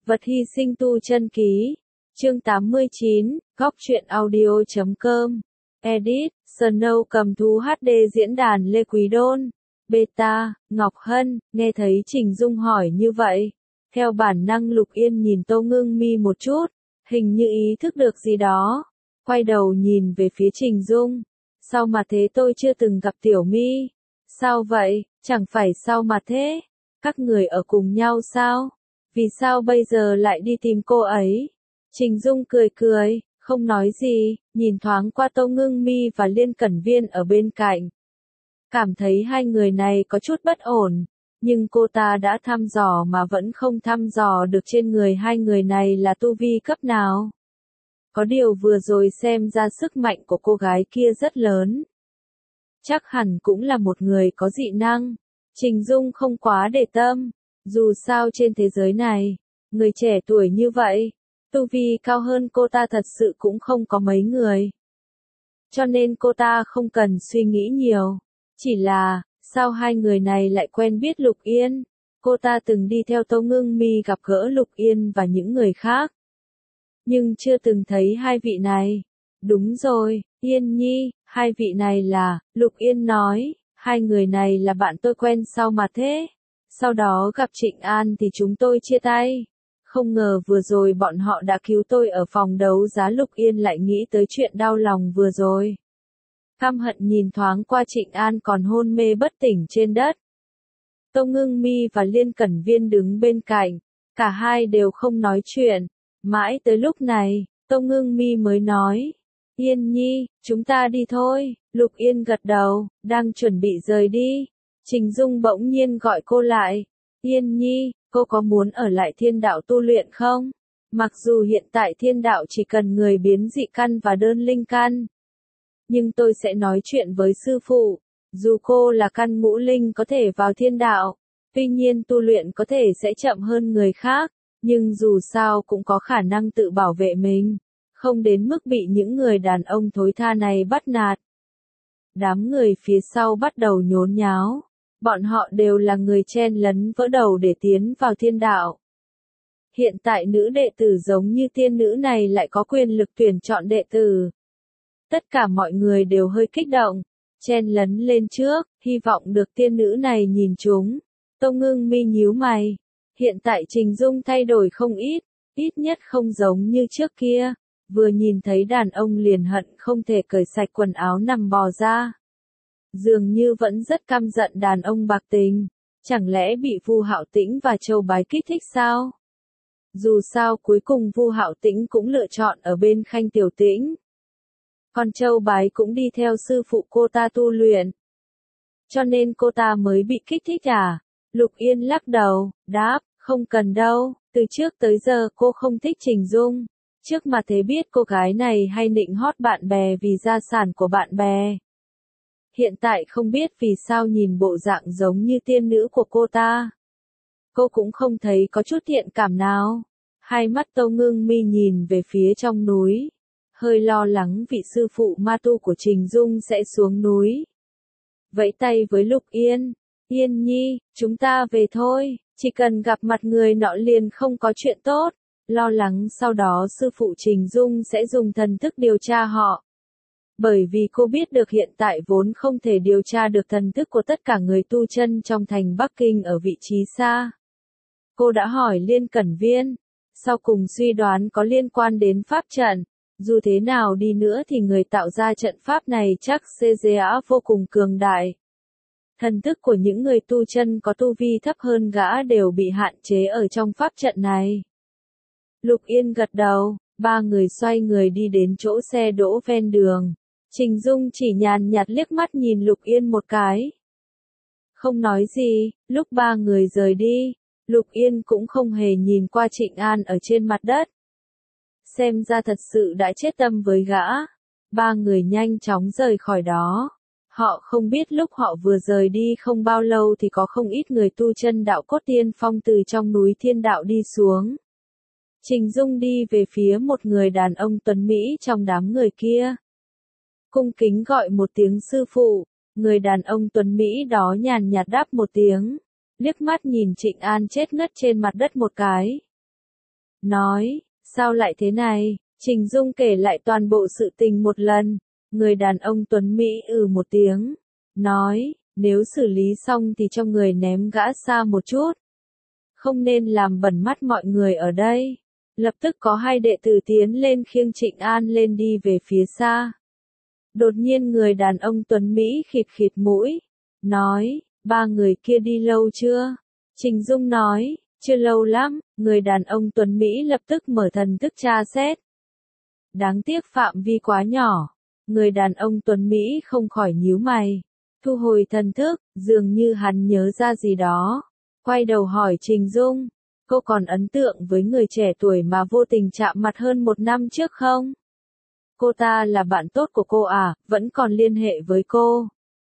Vật hy sinh tu chân ký. Chương 89, góc truyện audio.com. Edit, Snow cầm thú HD diễn đàn Lê Quý Đôn. Beta, Ngọc Hân, nghe thấy Trình Dung hỏi như vậy. Theo bản năng Lục Yên nhìn Tô Ngưng Mi một chút, hình như ý thức được gì đó. Quay đầu nhìn về phía Trình Dung. Sao mà thế, tôi chưa từng gặp Tiểu Mi. Sao vậy, chẳng phải sao mà thế? Các người ở cùng nhau sao? Vì sao bây giờ lại đi tìm cô ấy? Trình Dung cười cười, không nói gì, nhìn thoáng qua Tô Ngưng Mi và Liên Cẩn Viên ở bên cạnh. Cảm thấy hai người này có chút bất ổn, nhưng cô ta đã thăm dò mà vẫn không thăm dò được trên người hai người này là tu vi cấp nào. Có điều vừa rồi xem ra sức mạnh của cô gái kia rất lớn. Chắc hẳn cũng là một người có dị năng. Trình Dung không quá để tâm, dù sao trên thế giới này, người trẻ tuổi như vậy, tu vi cao hơn cô ta thật sự cũng không có mấy người. Cho nên cô ta không cần suy nghĩ nhiều. Chỉ là, sao hai người này lại quen biết Lục Yên? Cô ta từng đi theo Tô Ngưng Mi gặp gỡ Lục Yên và những người khác. Nhưng chưa từng thấy hai vị này. Đúng rồi, Yên Nhi, hai vị này là, Lục Yên nói, hai người này là bạn tôi quen sao mà thế? Sau đó gặp Trịnh An thì chúng tôi chia tay. Không ngờ vừa rồi bọn họ đã cứu tôi ở phòng đấu giá. Lục Yên lại nghĩ tới chuyện đau lòng vừa rồi. Căm hận nhìn thoáng qua Trịnh An còn hôn mê bất tỉnh trên đất. Tô Ngưng Mi và Liên Cẩn Viên đứng bên cạnh, cả hai đều không nói chuyện. Mãi tới lúc này, Tô Ngưng Mi mới nói, Yên Nhi, chúng ta đi thôi. Lục Yên gật đầu, đang chuẩn bị rời đi. Trình Dung bỗng nhiên gọi cô lại. Yên Nhi, cô có muốn ở lại thiên đạo tu luyện không? Mặc dù hiện tại thiên đạo chỉ cần người biến dị căn và đơn linh căn. Nhưng tôi sẽ nói chuyện với sư phụ. Dù cô là căn ngũ linh có thể vào thiên đạo, tuy nhiên tu luyện có thể sẽ chậm hơn người khác, nhưng dù sao cũng có khả năng tự bảo vệ mình, không đến mức bị những người đàn ông thối tha này bắt nạt. Đám người phía sau bắt đầu nhốn nháo. Bọn họ đều là người chen lấn vỡ đầu để tiến vào thiên đạo. Hiện tại nữ đệ tử giống như tiên nữ này lại có quyền lực tuyển chọn đệ tử. Tất cả mọi người đều hơi kích động, chen lấn lên trước, hy vọng được tiên nữ này nhìn chúng. Tô Ngưng Mi nhíu mày. Hiện tại Trình Dung thay đổi không ít, ít nhất không giống như trước kia. Vừa nhìn thấy đàn ông liền hận không thể cởi sạch quần áo nằm bò ra. Dường như vẫn rất căm giận đàn ông bạc tình. Chẳng lẽ bị Vu Hạo Tĩnh và Châu Bái kích thích sao? Dù sao cuối cùng Vu Hạo Tĩnh cũng lựa chọn ở bên Khanh Tiểu Tĩnh. Còn Châu Bái cũng đi theo sư phụ cô ta tu luyện. Cho nên cô ta mới bị kích thích à? Lục Yên lắc đầu, đáp, không cần đâu, từ trước tới giờ cô không thích Trình Dung. Trước mà thế biết cô gái này hay nịnh hót bạn bè vì gia sản của bạn bè. Hiện tại không biết vì sao nhìn bộ dạng giống như tiên nữ của cô ta. Cô cũng không thấy có chút thiện cảm nào. Hai mắt Tô Ngưng Mi nhìn về phía trong núi. Hơi lo lắng vị sư phụ ma tu của Trình Dung sẽ xuống núi. Vẫy tay với Lục Yên. Yên Nhi, chúng ta về thôi. Chỉ cần gặp mặt người nọ liền không có chuyện tốt. Lo lắng sau đó sư phụ Trình Dung sẽ dùng thần thức điều tra họ. Bởi vì cô biết được hiện tại vốn không thể điều tra được thần thức của tất cả người tu chân trong thành Bắc Kinh ở vị trí xa. Cô đã hỏi Liên Cẩn Viên. Sau cùng suy đoán có liên quan đến pháp trận. Dù thế nào đi nữa thì người tạo ra trận pháp này chắc CGA vô cùng cường đại. Thần thức của những người tu chân có tu vi thấp hơn gã đều bị hạn chế ở trong pháp trận này. Lục Yên gật đầu, ba người xoay người đi đến chỗ xe đỗ ven đường. Trình Dung chỉ nhàn nhạt liếc mắt nhìn Lục Yên một cái. Không nói gì, lúc ba người rời đi, Lục Yên cũng không hề nhìn qua Trịnh An ở trên mặt đất. Xem ra thật sự đã chết tâm với gã. Ba người nhanh chóng rời khỏi đó. Họ không biết lúc họ vừa rời đi không bao lâu thì có không ít người tu chân đạo cốt tiên phong từ trong núi thiên đạo đi xuống. Trình Dung đi về phía một người đàn ông tuấn Mỹ trong đám người kia. Cung kính gọi một tiếng sư phụ, người đàn ông tuấn Mỹ đó nhàn nhạt đáp một tiếng, liếc mắt nhìn Trịnh An chết ngất trên mặt đất một cái. nói, sao lại thế này? Trình Dung kể lại toàn bộ sự tình một lần. Người đàn ông Tuấn Mỹ một tiếng, nói, nếu xử lý xong thì cho người ném gã xa một chút. Không nên làm bẩn mắt mọi người ở đây. Lập tức có hai đệ tử tiến lên khiêng Trịnh An lên đi về phía xa. Đột nhiên người đàn ông Tuấn Mỹ khịt khịt mũi, nói, ba người kia đi lâu chưa? Trình Dung nói, chưa lâu lắm. Người đàn ông Tuấn Mỹ lập tức mở thần thức tra xét. Đáng tiếc phạm vi quá nhỏ. Người đàn ông Tuấn Mỹ không khỏi nhíu mày. Thu hồi thần thức, dường như hắn nhớ ra gì đó. Quay đầu hỏi Trình Dung, cô còn ấn tượng với người trẻ tuổi mà vô tình chạm mặt hơn 1 năm trước không? Cô ta là bạn tốt của cô à, vẫn còn liên hệ với cô?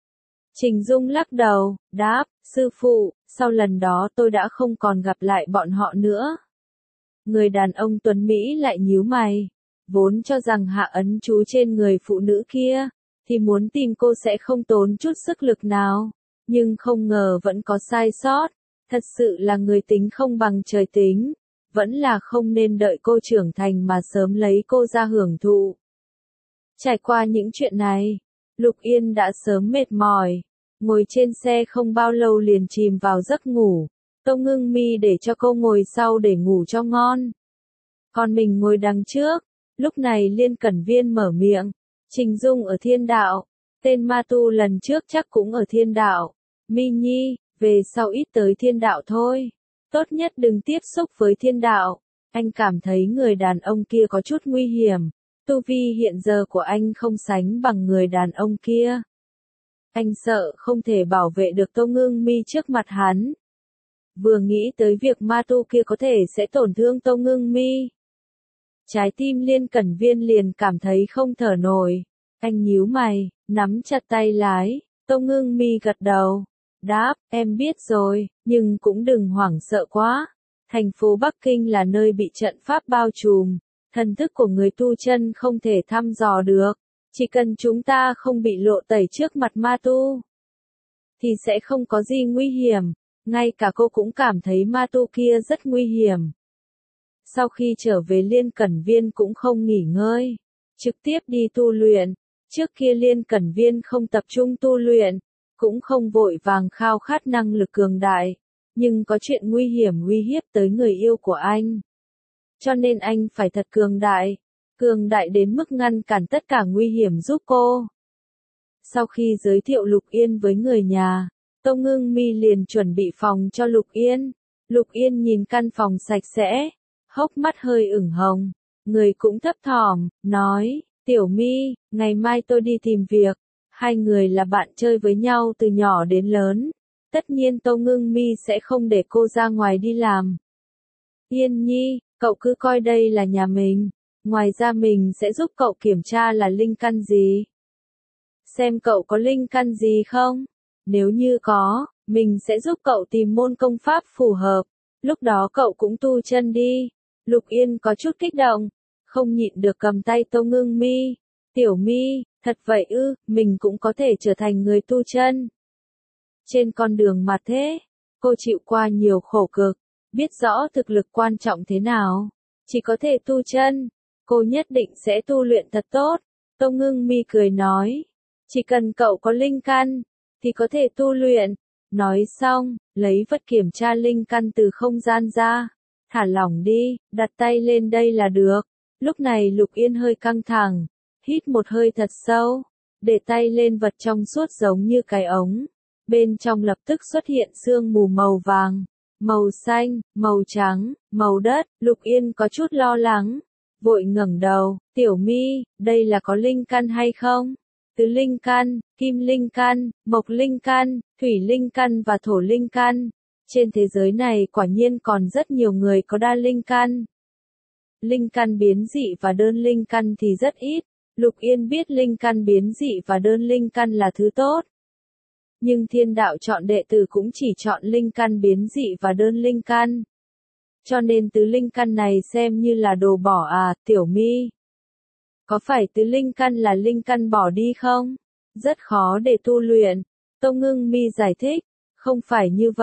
Trình Dung lắc đầu, đáp, sư phụ, sau lần đó tôi đã không còn gặp lại bọn họ nữa. Người đàn ông Tuấn Mỹ lại nhíu mày. Vốn cho rằng hạ ấn chú trên người phụ nữ kia, thì muốn tìm cô sẽ không tốn chút sức lực nào. Nhưng không ngờ vẫn có sai sót. Thật sự là người tính không bằng trời tính. Vẫn là không nên đợi cô trưởng thành mà sớm lấy cô ra hưởng thụ. Trải qua những chuyện này, Lục Yên đã sớm mệt mỏi. Ngồi trên xe không bao lâu liền chìm vào giấc ngủ. Tông Ngưng Mi để cho cô ngồi sau để ngủ cho ngon. Còn mình ngồi đằng trước. Lúc này Liên Cẩn Viên mở miệng. Trình Dung ở Thiên Đạo. Tên ma tu lần trước chắc cũng ở Thiên Đạo. Mi Nhi, về sau ít tới Thiên Đạo thôi. Tốt nhất đừng tiếp xúc với Thiên Đạo. Anh cảm thấy người đàn ông kia có chút nguy hiểm. Tu vi hiện giờ của anh không sánh bằng người đàn ông kia. Anh sợ không thể bảo vệ được Tô Ngưng Mi trước mặt hắn. Vừa nghĩ tới việc ma tu kia có thể sẽ tổn thương Tô Ngưng Mi. Trái tim Liên Cẩn Viên liền cảm thấy không thở nổi. Anh nhíu mày, nắm chặt tay lái. Tô Ngưng Mi gật đầu. Đáp, em biết rồi, nhưng cũng đừng hoảng sợ quá. Thành phố Bắc Kinh là nơi bị trận pháp bao trùm. Thần thức của người tu chân không thể thăm dò được. Chỉ cần chúng ta không bị lộ tẩy trước mặt ma tu, thì sẽ không có gì nguy hiểm. Ngay cả cô cũng cảm thấy ma tu kia rất nguy hiểm. Sau khi trở về Liên Cẩn Viên cũng không nghỉ ngơi. Trực tiếp đi tu luyện. Trước kia Liên Cẩn Viên không tập trung tu luyện. Cũng không vội vàng khao khát năng lực cường đại. Nhưng có chuyện nguy hiểm uy hiếp tới người yêu của anh. Cho nên anh phải thật cường đại. Cường đại đến mức ngăn cản tất cả nguy hiểm giúp cô. Sau khi giới thiệu Lục Yên với người nhà, Tô Ngưng Mi liền chuẩn bị phòng cho Lục Yên. Lục Yên nhìn căn phòng sạch sẽ, hốc mắt hơi ửng hồng, người cũng thấp thỏm, nói, Tiểu Mi, ngày mai tôi đi tìm việc. Hai người là bạn chơi với nhau từ nhỏ đến lớn. Tất nhiên Tô Ngưng Mi sẽ không để cô ra ngoài đi làm. Yên Nhi, cậu cứ coi đây là nhà mình. Ngoài ra mình sẽ giúp cậu kiểm tra là linh căn gì. Xem cậu có linh căn gì không? Nếu như có, mình sẽ giúp cậu tìm môn công pháp phù hợp. Lúc đó cậu cũng tu chân đi. Lục Yên có chút kích động, không nhịn được cầm tay Tô Ngưng Mi. Tiểu Mi, thật vậy ư, mình cũng có thể trở thành người tu chân. Trên con đường mà thế, cô chịu qua nhiều khổ cực, biết rõ thực lực quan trọng thế nào. Chỉ có thể tu chân, cô nhất định sẽ tu luyện thật tốt. Tô Ngưng Mi cười nói, chỉ cần cậu có linh căn, thì có thể tu luyện. Nói xong, lấy vật kiểm tra linh căn từ không gian ra. Thả lỏng đi, đặt tay lên đây là được. Lúc này Lục Yên hơi căng thẳng, hít một hơi thật sâu, để tay lên vật trong suốt giống như cái ống. Bên trong lập tức xuất hiện sương mù màu vàng, màu xanh, màu trắng, màu đất. Lục Yên có chút lo lắng, vội ngẩng đầu, Tiểu Mi, đây là có linh căn hay không? Tứ linh căn, kim linh căn, mộc linh căn, thủy linh căn và thổ linh căn. Trên thế giới này quả nhiên còn rất nhiều người có đa linh căn. Linh căn biến dị và đơn linh căn thì rất ít. Lục Yên biết linh căn biến dị và đơn linh căn là thứ tốt. Nhưng Thiên Đạo chọn đệ tử cũng chỉ chọn linh căn biến dị và đơn linh căn. Cho nên tứ linh căn này xem như là đồ bỏ à, Tiểu Mi. Có phải tứ linh căn là linh căn bỏ đi không? Rất khó để tu luyện. Tô Ngưng Mi giải thích, không phải như vậy,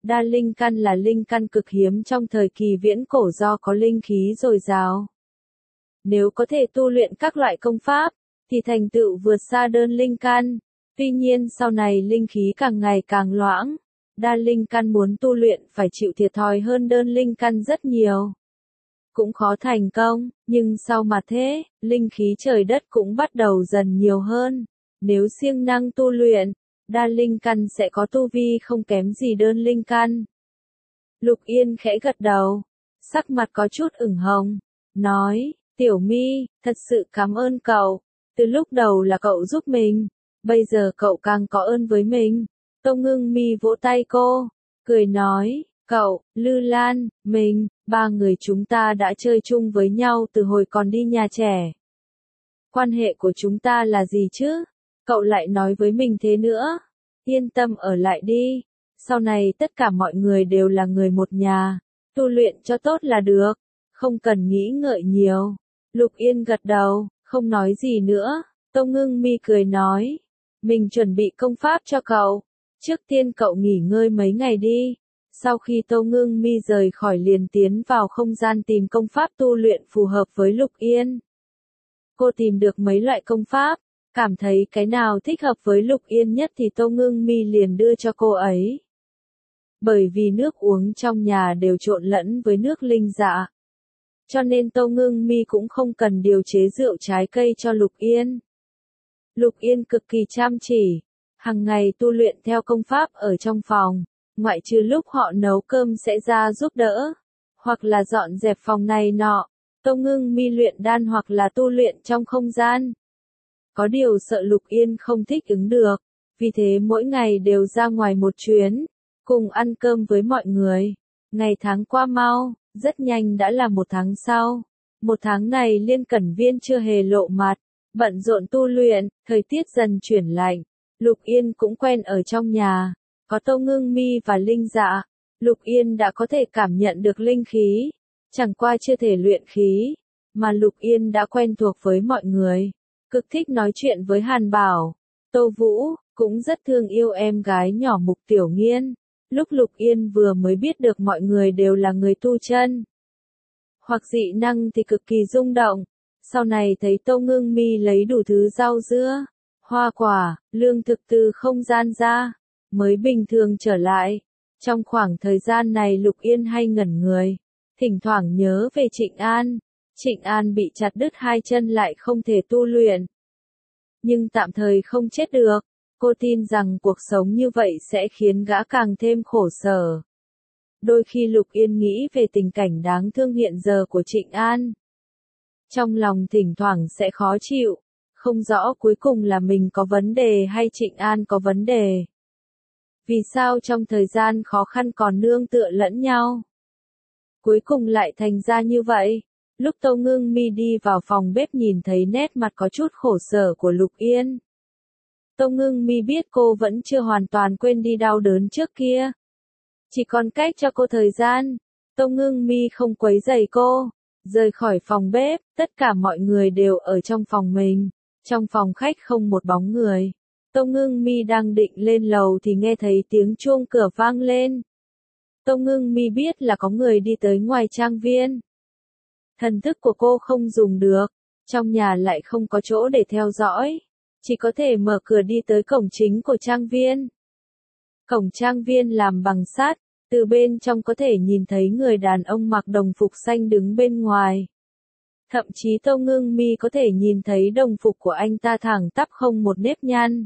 Đa linh căn là linh căn cực hiếm trong thời kỳ viễn cổ do có linh khí dồi dào. Nếu có thể tu luyện các loại công pháp, thì thành tựu vượt xa đơn linh căn. Tuy nhiên sau này linh khí càng ngày càng loãng. Đa linh căn muốn tu luyện phải chịu thiệt thòi hơn đơn linh căn rất nhiều. Cũng khó thành công, nhưng sau mà thế, linh khí trời đất cũng bắt đầu dần nhiều hơn. Nếu siêng năng tu luyện, đa linh căn sẽ có tu vi không kém gì đơn linh căn. Lục Yên khẽ gật đầu, sắc mặt có chút ửng hồng, nói, Tiểu My, thật sự cảm ơn cậu, từ lúc đầu là cậu giúp mình, bây giờ cậu càng có ơn với mình. Tô Ngưng Mi vỗ tay cô, cười nói, cậu, Lư Lan, mình, ba người chúng ta đã chơi chung với nhau từ hồi còn đi nhà trẻ. Quan hệ của chúng ta là gì chứ? Cậu lại nói với mình thế nữa. Yên tâm ở lại đi. Sau này tất cả mọi người đều là người một nhà. Tu luyện cho tốt là được. Không cần nghĩ ngợi nhiều. Lục Yên gật đầu, không nói gì nữa. Tô Ngưng Mi cười nói. Mình chuẩn bị công pháp cho cậu. Trước tiên cậu nghỉ ngơi mấy ngày đi. Sau khi Tô Ngưng Mi rời khỏi liền tiến vào không gian tìm công pháp tu luyện phù hợp với Lục Yên. Cô tìm được mấy loại công pháp, cảm thấy cái nào thích hợp với Lục Yên nhất thì Tô Ngưng Mi liền đưa cho cô ấy. Bởi vì nước uống trong nhà đều trộn lẫn với nước linh dạ, cho nên Tô Ngưng Mi cũng không cần điều chế rượu trái cây cho Lục Yên. Lục Yên cực kỳ chăm chỉ, hàng ngày tu luyện theo công pháp ở trong phòng, ngoại trừ lúc họ nấu cơm sẽ ra giúp đỡ, hoặc là dọn dẹp phòng này nọ. Tô Ngưng Mi luyện đan hoặc là tu luyện trong không gian. Có điều sợ Lục Yên không thích ứng được, vì thế mỗi ngày đều ra ngoài một chuyến, cùng ăn cơm với mọi người. Ngày tháng qua mau, rất nhanh đã là một tháng sau. Một tháng này Liên Cẩn Viên chưa hề lộ mặt, bận rộn tu luyện, thời tiết dần chuyển lạnh. Lục Yên cũng quen ở trong nhà, có Tô Ngưng Mi và Linh Dạ. Lục Yên đã có thể cảm nhận được linh khí. Chẳng qua chưa thể luyện khí, mà Lục Yên đã quen thuộc với mọi người, cực thích nói chuyện với Hàn Bảo. Tô Vũ cũng rất thương yêu em gái nhỏ Mục Tiểu Nghiên. Lúc Lục Yên vừa mới biết được mọi người đều là người tu chân hoặc dị năng thì cực kỳ rung động. Sau này thấy Tô Ngưng Mi lấy đủ thứ rau dưa, hoa quả, lương thực từ không gian ra, mới bình thường trở lại. Trong khoảng thời gian này Lục Yên hay ngẩn người, thỉnh thoảng nhớ về Trịnh An. Trịnh An bị chặt đứt hai chân lại không thể tu luyện, nhưng tạm thời không chết được. Cô tin rằng cuộc sống như vậy sẽ khiến gã càng thêm khổ sở. Đôi khi Lục Yên nghĩ về tình cảnh đáng thương hiện giờ của Trịnh An, trong lòng thỉnh thoảng sẽ khó chịu, không rõ cuối cùng là mình có vấn đề hay Trịnh An có vấn đề. Vì sao trong thời gian khó khăn còn nương tựa lẫn nhau, cuối cùng lại thành ra như vậy? Lúc Tô Ngưng Mi đi vào phòng bếp nhìn thấy nét mặt có chút khổ sở của Lục Yên, Tô Ngưng Mi biết cô vẫn chưa hoàn toàn quên đi đau đớn trước kia, chỉ còn cách cho cô thời gian. Tô Ngưng Mi không quấy rầy cô, rời khỏi phòng bếp. Tất cả mọi người đều ở trong phòng mình, trong phòng khách không một bóng người. Tô Ngưng Mi đang định lên lầu thì nghe thấy tiếng chuông cửa vang lên. Tô Ngưng Mi biết là có người đi tới ngoài trang viên. Thần thức của cô không dùng được, trong nhà lại không có chỗ để theo dõi, chỉ có thể mở cửa đi tới cổng chính của trang viên. Cổng trang viên làm bằng sắt, từ bên trong có thể nhìn thấy người đàn ông mặc đồng phục xanh đứng bên ngoài. Thậm chí Tô Ngưng Mi có thể nhìn thấy đồng phục của anh ta thẳng tắp không một nếp nhăn.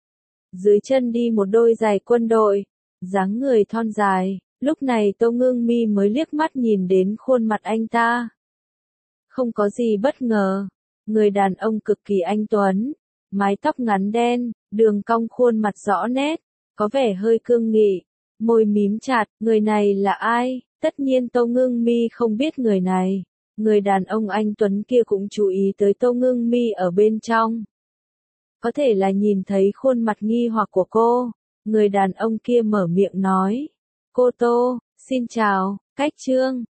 Dưới chân đi một đôi giày quân đội, dáng người thon dài. Lúc này Tô Ngưng Mi mới liếc mắt nhìn đến khuôn mặt anh ta. Không có gì bất ngờ, người đàn ông cực kỳ anh tuấn, mái tóc ngắn đen, đường cong khuôn mặt rõ nét, có vẻ hơi cương nghị, môi mím chặt. Người này là ai? Tất nhiên Tô Ngưng Mi không biết người này. Người đàn ông anh tuấn kia cũng chú ý tới Tô Ngưng Mi ở bên trong. Có thể là nhìn thấy khuôn mặt nghi hoặc của cô, người đàn ông kia mở miệng nói. Cô Tô, xin chào, Cách Trương.